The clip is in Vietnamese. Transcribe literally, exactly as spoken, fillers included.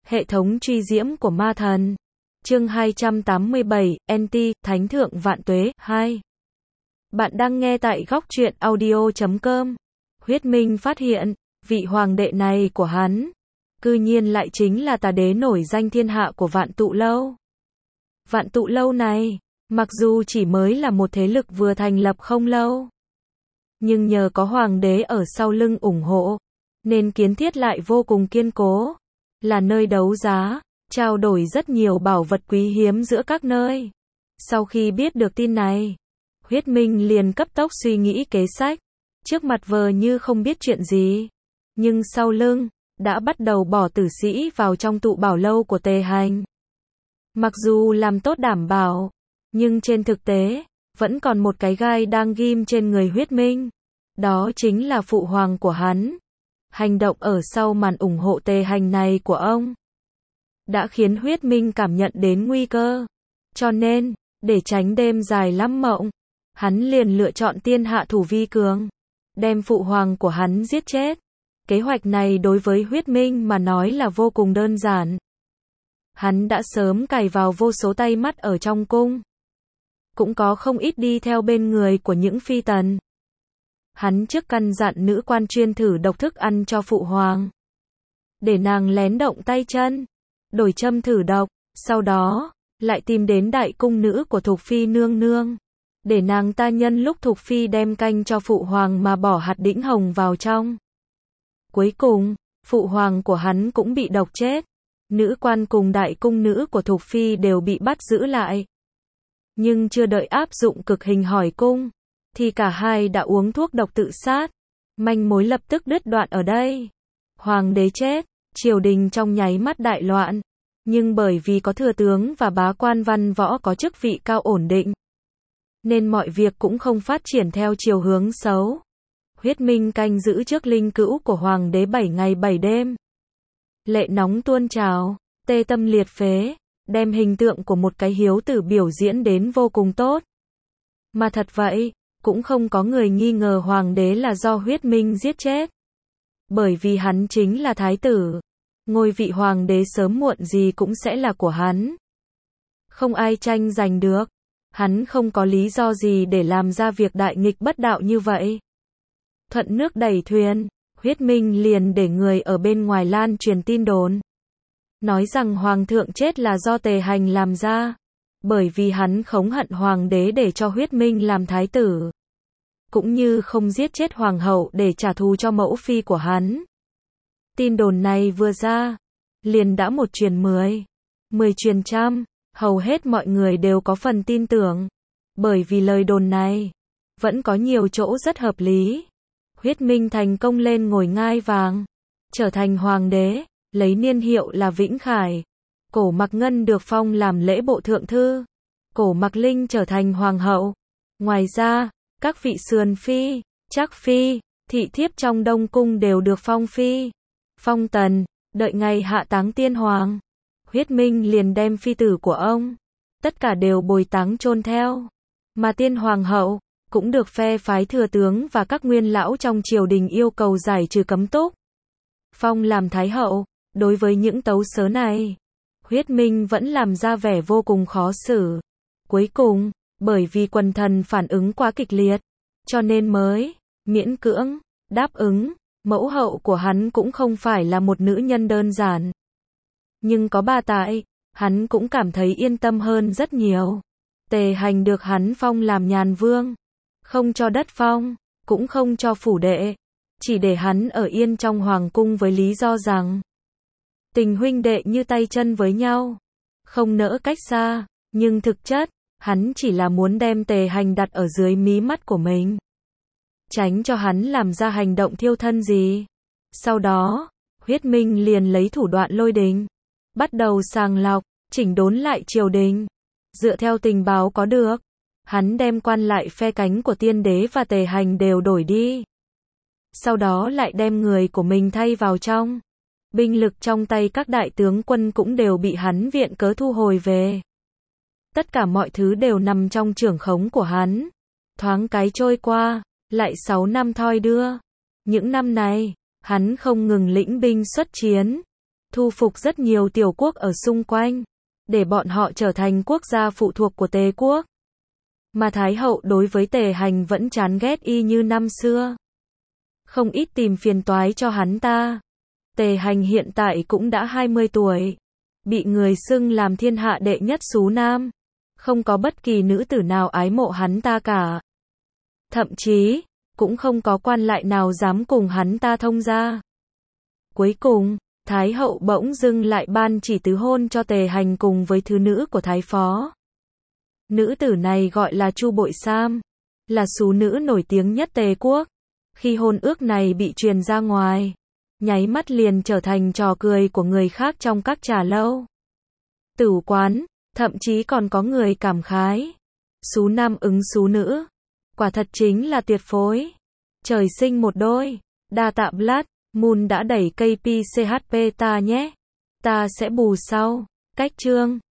Hệ thống truy diễm của ma thần. Chương hai trăm tám mươi bảy, Anti, Thánh thượng vạn tuế, hai. Bạn đang nghe tại góc truyện audio chấm com. Huyết Minh phát hiện, vị hoàng đệ này của hắn, cư nhiên lại chính là tà đế nổi danh thiên hạ của Vạn Tụ Lâu. Vạn Tụ Lâu này, mặc dù chỉ mới là một thế lực vừa thành lập không lâu, nhưng nhờ có hoàng đế ở sau lưng ủng hộ, nên kiến thiết lại vô cùng kiên cố, là nơi đấu giá, trao đổi rất nhiều bảo vật quý hiếm giữa các nơi. Sau khi biết được tin này, Huyết Minh liền cấp tốc suy nghĩ kế sách, trước mặt vờ như không biết chuyện gì, nhưng sau lưng, đã bắt đầu bỏ tử sĩ vào trong tụ bảo lâu của Tề Hành. Mặc dù làm tốt đảm bảo, nhưng trên thực tế, vẫn còn một cái gai đang ghim trên người Huyết Minh. Đó chính là phụ hoàng của hắn. Hành động ở sau màn ủng hộ Tề Hành này của ông đã khiến Huyết Minh cảm nhận đến nguy cơ. Cho nên, để tránh đêm dài lắm mộng, hắn liền lựa chọn tiên hạ thủ vi cường, đem phụ hoàng của hắn giết chết. Kế hoạch này đối với Huyết Minh mà nói là vô cùng đơn giản. Hắn đã sớm cài vào vô số tay mắt ở trong cung. Cũng có không ít đi theo bên người của những phi tần. Hắn trước căn dặn nữ quan chuyên thử độc thức ăn cho phụ hoàng, để nàng lén động tay chân, đổi châm thử độc, sau đó, lại tìm đến đại cung nữ của Thục Phi nương nương, để nàng ta nhân lúc Thục Phi đem canh cho phụ hoàng mà bỏ hạt đĩnh hồng vào trong. Cuối cùng, phụ hoàng của hắn cũng bị độc chết, nữ quan cùng đại cung nữ của Thục Phi đều bị bắt giữ lại. Nhưng chưa đợi áp dụng cực hình hỏi cung, thì cả hai đã uống thuốc độc tự sát. Manh mối lập tức đứt đoạn ở đây. Hoàng đế chết, triều đình trong nháy mắt đại loạn. Nhưng bởi vì có thừa tướng và bá quan văn võ có chức vị cao ổn định, nên mọi việc cũng không phát triển theo chiều hướng xấu. Huyết Minh canh giữ trước linh cữu của hoàng đế bảy ngày bảy đêm. Lệ nóng tuôn trào, tê tâm liệt phế, đem hình tượng của một cái hiếu tử biểu diễn đến vô cùng tốt. Mà thật vậy, cũng không có người nghi ngờ hoàng đế là do Huyết Minh giết chết. Bởi vì hắn chính là thái tử. Ngôi vị hoàng đế sớm muộn gì cũng sẽ là của hắn. Không ai tranh giành được. Hắn không có lý do gì để làm ra việc đại nghịch bất đạo như vậy. Thuận nước đẩy thuyền, Huyết Minh liền để người ở bên ngoài lan truyền tin đồn, nói rằng hoàng thượng chết là do Tề Hành làm ra. Bởi vì hắn khống hận hoàng đế để cho Huyết Minh làm thái tử, cũng như không giết chết hoàng hậu để trả thù cho mẫu phi của hắn. Tin đồn này vừa ra, liền đã một truyền mười, mười truyền trăm, hầu hết mọi người đều có phần tin tưởng. Bởi vì lời đồn này, vẫn có nhiều chỗ rất hợp lý. Huyết Minh thành công lên ngồi ngai vàng, trở thành hoàng đế, lấy niên hiệu là Vĩnh Khải. Cổ Mặc Ngân được phong làm lễ bộ thượng thư. Cổ Mặc Linh trở thành hoàng hậu. Ngoài ra, các vị sườn phi, trác phi, thị thiếp trong Đông Cung đều được phong phi, phong tần, đợi ngày hạ táng tiên hoàng. Huyết Minh liền đem phi tử của ông, tất cả đều bồi táng chôn theo. Mà tiên hoàng hậu, cũng được phe phái thừa tướng và các nguyên lão trong triều đình yêu cầu giải trừ cấm túc, phong làm thái hậu. Đối với những tấu sớ này, Huyết Minh vẫn làm ra vẻ vô cùng khó xử. Cuối cùng, bởi vì quần thần phản ứng quá kịch liệt, cho nên mới miễn cưỡng đáp ứng. Mẫu hậu của hắn cũng không phải là một nữ nhân đơn giản, nhưng có bà tại, hắn cũng cảm thấy yên tâm hơn rất nhiều. Tề Hành được hắn phong làm nhàn vương, không cho đất phong, cũng không cho phủ đệ, chỉ để hắn ở yên trong hoàng cung với lý do rằng tình huynh đệ như tay chân với nhau, không nỡ cách xa. Nhưng thực chất, hắn chỉ là muốn đem Tề Hành đặt ở dưới mí mắt của mình, tránh cho hắn làm ra hành động thiêu thân gì. Sau đó, Huyết Minh liền lấy thủ đoạn lôi đình, bắt đầu sàng lọc, chỉnh đốn lại triều đình. Dựa theo tình báo có được, hắn đem quan lại phe cánh của tiên đế và Tề Hành đều đổi đi. Sau đó lại đem người của mình thay vào trong. Binh lực trong tay các đại tướng quân cũng đều bị hắn viện cớ thu hồi về. Tất cả mọi thứ đều nằm trong trưởng khống của hắn. Thoáng cái trôi qua, lại sáu năm thoi đưa. Những năm này, hắn không ngừng lĩnh binh xuất chiến, thu phục rất nhiều tiểu quốc ở xung quanh, để bọn họ trở thành quốc gia phụ thuộc của Tề quốc. Mà Thái hậu đối với Tề Hành vẫn chán ghét y như năm xưa. Không ít tìm phiền toái cho hắn ta. Tề Hành hiện tại cũng đã hai mươi tuổi, bị người xưng làm thiên hạ đệ nhất xú nam. Không có bất kỳ nữ tử nào ái mộ hắn ta cả. Thậm chí, cũng không có quan lại nào dám cùng hắn ta thông gia. Cuối cùng, Thái hậu bỗng dưng lại ban chỉ tứ hôn cho Tề Hành cùng với thứ nữ của Thái phó. Nữ tử này gọi là Chu Bội Sam, là xú nữ nổi tiếng nhất Tề quốc. Khi hôn ước này bị truyền ra ngoài, nháy mắt liền trở thành trò cười của người khác trong các trà lâu, tử quán, thậm chí còn có người cảm khái. Xú nam ứng xú nữ, quả thật chính là tuyệt phối. Trời sinh một đôi. Đa tạ Blood Moon đã đẩy cây pê xê hát pê ta nhé. Ta sẽ bù sau. Cách chương